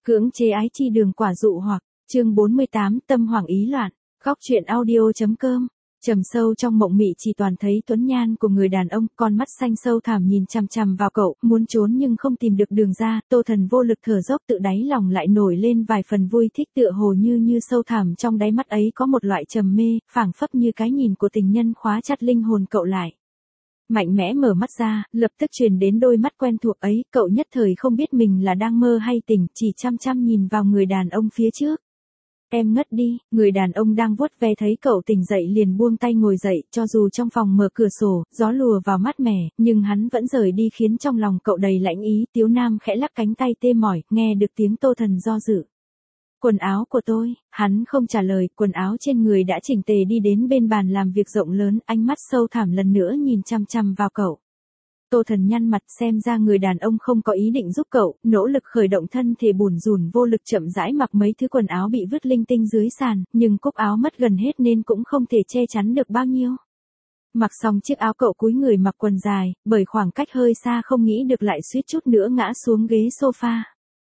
Cưỡng chế ái chi đường quả dụ hoặc, chương 48 tâm hoảng ý loạn, góc truyện audio.com. Trầm sâu trong mộng mị chỉ toàn thấy tuấn nhan của người đàn ông, con mắt xanh sâu thẳm nhìn chằm chằm vào cậu, muốn trốn nhưng không tìm được đường ra. Tô Thần vô lực thở dốc, tự đáy lòng lại nổi lên vài phần vui thích, tựa hồ như sâu thẳm trong đáy mắt ấy có một loại trầm mê, phảng phất như cái nhìn của tình nhân khóa chặt linh hồn cậu lại. Mạnh mẽ mở mắt ra, lập tức truyền đến đôi mắt quen thuộc ấy, cậu nhất thời không biết mình là đang mơ hay tỉnh, chỉ chăm chăm nhìn vào người đàn ông phía trước. Em ngất đi, người đàn ông đang vuốt ve thấy cậu tỉnh dậy liền buông tay ngồi dậy, cho dù trong phòng mở cửa sổ, gió lùa vào mát mẻ, nhưng hắn vẫn rời đi khiến trong lòng cậu đầy lãnh ý. Tiếu Nam khẽ lắc cánh tay tê mỏi, nghe được tiếng Tô Thần do dự. Quần áo của tôi, hắn không trả lời, quần áo trên người đã chỉnh tề đi đến bên bàn làm việc rộng lớn, ánh mắt sâu thẳm lần nữa nhìn chăm chăm vào cậu. Tô Thần nhăn mặt, xem ra người đàn ông không có ý định giúp cậu, nỗ lực khởi động thân thể bủn rủn vô lực chậm rãi mặc mấy thứ quần áo bị vứt linh tinh dưới sàn, nhưng cúc áo mất gần hết nên cũng không thể che chắn được bao nhiêu. Mặc xong chiếc áo cậu cúi người mặc quần dài, bởi khoảng cách hơi xa không nghĩ được lại suýt chút nữa ngã xuống ghế sofa.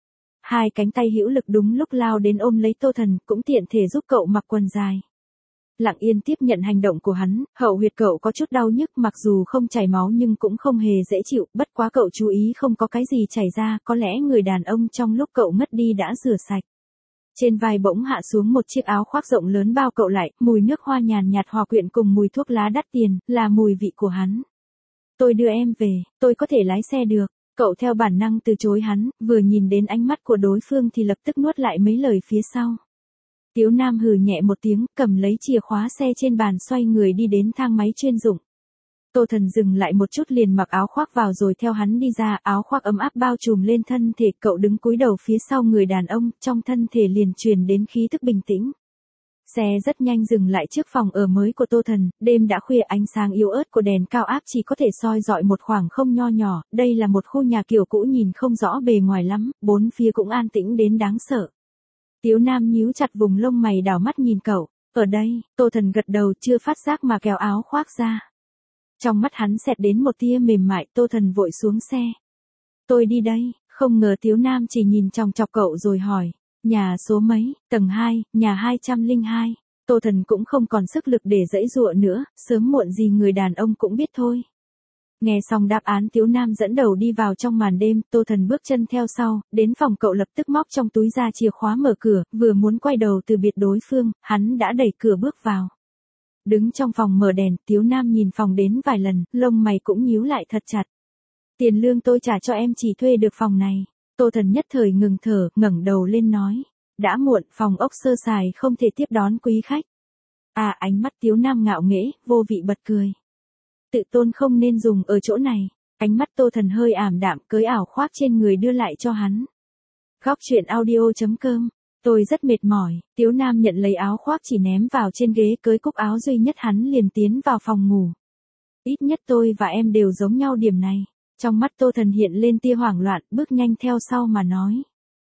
Hai cánh tay hữu lực đúng lúc lao đến ôm lấy Tô Thần, cũng tiện thể giúp cậu mặc quần dài. Lặng yên tiếp nhận hành động của hắn, hậu huyệt cậu có chút đau nhức, mặc dù không chảy máu nhưng cũng không hề dễ chịu, bất quá cậu chú ý không có cái gì chảy ra, có lẽ người đàn ông trong lúc cậu ngất đi đã rửa sạch. Trên vai bỗng hạ xuống một chiếc áo khoác rộng lớn bao cậu lại, mùi nước hoa nhàn nhạt hòa quyện cùng mùi thuốc lá đắt tiền, là mùi vị của hắn. Tôi đưa em về, tôi có thể lái xe được. Cậu theo bản năng từ chối hắn, vừa nhìn đến ánh mắt của đối phương thì lập tức nuốt lại mấy lời phía sau. Tiếu Nam hừ nhẹ một tiếng, cầm lấy chìa khóa xe trên bàn xoay người đi đến thang máy chuyên dụng. Tô Thần dừng lại một chút liền mặc áo khoác vào rồi theo hắn đi ra, áo khoác ấm áp bao trùm lên thân thể, cậu đứng cúi đầu phía sau người đàn ông, trong thân thể liền truyền đến khí thức bình tĩnh. Xe rất nhanh dừng lại trước phòng ở mới của Tô Thần, đêm đã khuya, ánh sáng yếu ớt của đèn cao áp chỉ có thể soi dọi một khoảng không nho nhỏ, đây là một khu nhà kiểu cũ nhìn không rõ bề ngoài lắm, bốn phía cũng an tĩnh đến đáng sợ. Tiếu Nam nhíu chặt vùng lông mày đảo mắt nhìn cậu, ở đây, Tô Thần gật đầu chưa phát giác mà kéo áo khoác ra. Trong mắt hắn xẹt đến một tia mềm mại, Tô Thần vội xuống xe. Tôi đi đây, không ngờ Tiếu Nam chỉ nhìn chòng chọc cậu rồi hỏi. Nhà số mấy, tầng 2, nhà 202. Tô Thần cũng không còn sức lực để giãy giụa nữa, sớm muộn gì người đàn ông cũng biết thôi. Nghe xong đáp án, Tiếu Nam dẫn đầu đi vào trong màn đêm, Tô Thần bước chân theo sau, đến phòng cậu lập tức móc trong túi ra chìa khóa mở cửa, vừa muốn quay đầu từ biệt đối phương, hắn đã đẩy cửa bước vào. Đứng trong phòng mở đèn, Tiếu Nam nhìn phòng đến vài lần, lông mày cũng nhíu lại thật chặt. Tiền lương tôi trả cho em chỉ thuê được phòng này. Tô Thần nhất thời ngừng thở, ngẩng đầu lên nói. Đã muộn, phòng ốc sơ sài không thể tiếp đón quý khách. À, ánh mắt Tiếu Nam ngạo nghễ, vô vị bật cười. Tự tôn không nên dùng ở chỗ này. Ánh mắt Tô Thần hơi ảm đạm, cởi ảo khoác trên người đưa lại cho hắn. Góc truyện audio.com. Tôi rất mệt mỏi. Tiếu Nam nhận lấy áo khoác chỉ ném vào trên ghế, cởi cúc áo duy nhất hắn liền tiến vào phòng ngủ. Ít nhất tôi và em đều giống nhau điểm này. Trong mắt Tô Thần hiện lên tia hoảng loạn, bước nhanh theo sau mà nói.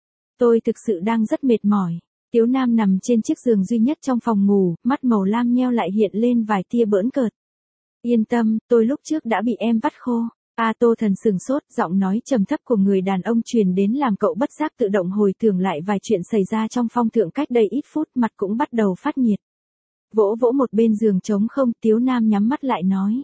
Tôi thực sự đang rất mệt mỏi. Tiếu Nam nằm trên chiếc giường duy nhất trong phòng ngủ, mắt màu lam nheo lại hiện lên vài tia bỡn cợt. Yên tâm, tôi lúc trước đã bị em vắt khô. À, Tô Thần sừng sốt, giọng nói trầm thấp của người đàn ông truyền đến làm cậu bất giác tự động hồi tưởng lại vài chuyện xảy ra trong phong thượng cách đây ít phút, mặt cũng bắt đầu phát nhiệt. Vỗ vỗ một bên giường trống không, Tiếu Nam nhắm mắt lại nói.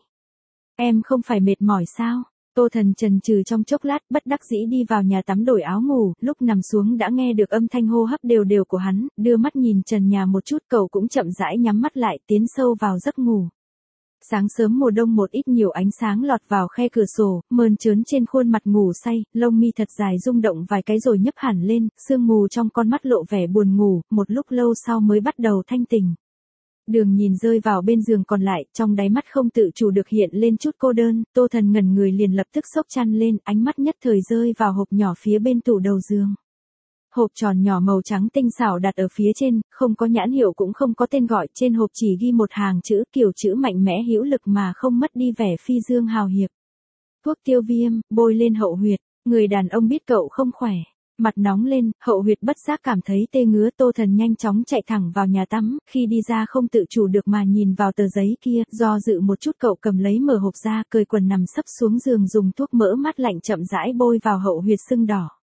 Em không phải mệt mỏi sao? Tô Thần chần chừ trong chốc lát, bất đắc dĩ đi vào nhà tắm đổi áo ngủ, lúc nằm xuống đã nghe được âm thanh hô hấp đều đều của hắn, đưa mắt nhìn trần nhà một chút, cậu cũng chậm rãi nhắm mắt lại, tiến sâu vào giấc ngủ. Sáng sớm mùa đông một ít nhiều ánh sáng lọt vào khe cửa sổ, mơn trớn trên khuôn mặt ngủ say, lông mi thật dài rung động vài cái rồi nhấp hẳn lên, sương mù trong con mắt lộ vẻ buồn ngủ, một lúc lâu sau mới bắt đầu thanh tỉnh. Đường nhìn rơi vào bên giường còn lại, trong đáy mắt không tự chủ được hiện lên chút cô đơn, Tô Thần ngẩn người liền lập tức xốc chăn lên, ánh mắt nhất thời rơi vào hộp nhỏ phía bên tủ đầu giường. Hộp tròn nhỏ màu trắng tinh xảo đặt ở phía trên, không có nhãn hiệu cũng không có tên gọi, trên hộp chỉ ghi một hàng chữ, kiểu chữ mạnh mẽ hữu lực mà không mất đi vẻ phi dương hào hiệp. Thuốc tiêu viêm, bôi lên hậu huyệt. Người đàn ông biết cậu không khỏe. Mặt nóng lên, hậu huyệt bất giác cảm thấy tê ngứa. Tô Thần nhanh chóng chạy thẳng vào nhà tắm, khi đi ra không tự chủ được mà nhìn vào tờ giấy kia, do dự một chút cậu cầm lấy mở hộp ra, cởi quần nằm sấp xuống giường dùng thuốc mỡ mát lạnh chậm rãi bôi vào hậu huyệt sưng đỏ.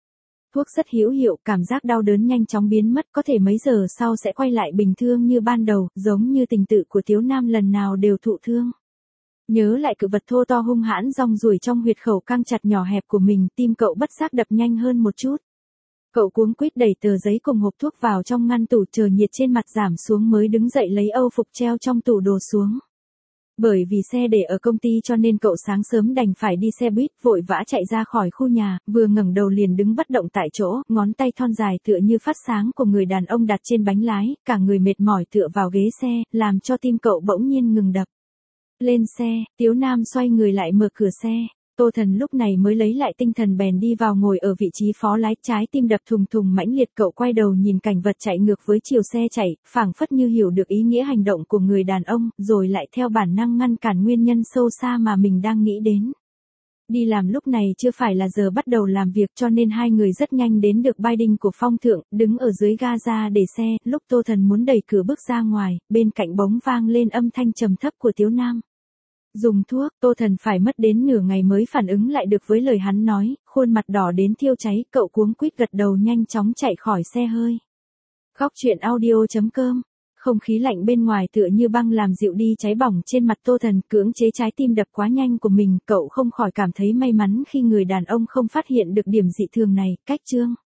Thuốc rất hữu hiệu, cảm giác đau đớn nhanh chóng biến mất, có thể mấy giờ sau sẽ quay lại bình thường như ban đầu, giống như tình tự của Tiếu Nam lần nào đều thụ thương. Nhớ lại cự vật thô to hung hãn rong ruổi trong huyệt khẩu căng chặt nhỏ hẹp của mình, tim cậu bất giác đập nhanh hơn một chút. Cậu cuống quýt đẩy tờ giấy cùng hộp thuốc vào trong ngăn tủ, chờ nhiệt trên mặt giảm xuống mới đứng dậy lấy âu phục treo trong tủ đồ xuống. Bởi vì xe để ở công ty cho nên cậu sáng sớm đành phải đi xe buýt, vội vã chạy ra khỏi khu nhà, vừa ngẩng đầu liền đứng bất động tại chỗ, ngón tay thon dài tựa như phát sáng của người đàn ông đặt trên bánh lái, cả người mệt mỏi tựa vào ghế xe, làm cho tim cậu bỗng nhiên ngừng đập. Lên xe, Tiếu Nam xoay người lại mở cửa xe. Tô Thần lúc này mới lấy lại tinh thần bèn đi vào ngồi ở vị trí phó lái, trái tim đập thùng thùng mãnh liệt, cậu quay đầu nhìn cảnh vật chạy ngược với chiều xe chạy, phảng phất như hiểu được ý nghĩa hành động của người đàn ông, rồi lại theo bản năng ngăn cản nguyên nhân sâu xa mà mình đang nghĩ đến. Đi làm lúc này chưa phải là giờ bắt đầu làm việc cho nên hai người rất nhanh đến được Biding của Phong Thượng, đứng ở dưới ga ra để xe, lúc Tô Thần muốn đẩy cửa bước ra ngoài, bên cạnh bỗng vang lên âm thanh trầm thấp của Tiếu Nam. Dùng thuốc, Tô Thần phải mất đến nửa ngày mới phản ứng lại được với lời hắn nói, khuôn mặt đỏ đến thiêu cháy, cậu cuống quýt gật đầu nhanh chóng chạy khỏi xe hơi. Góc truyện audio.com. Không khí lạnh bên ngoài tựa như băng làm dịu đi cháy bỏng trên mặt Tô Thần, cưỡng chế trái tim đập quá nhanh của mình, cậu không khỏi cảm thấy may mắn khi người đàn ông không phát hiện được điểm dị thường này. Cách chương